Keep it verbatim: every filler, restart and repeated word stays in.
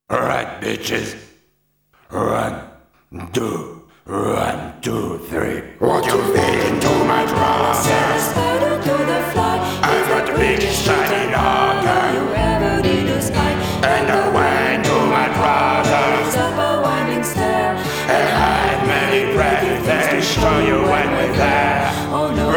Alright, bitches. Run, two, run, two, three. What you feeding to my trousers? Spider to the fly. I've got the biggest shiny dogger. You ever did the sky. And I went to my trousers. Up a winding stair. And I had many pretty things to show you when we're there. Oh no.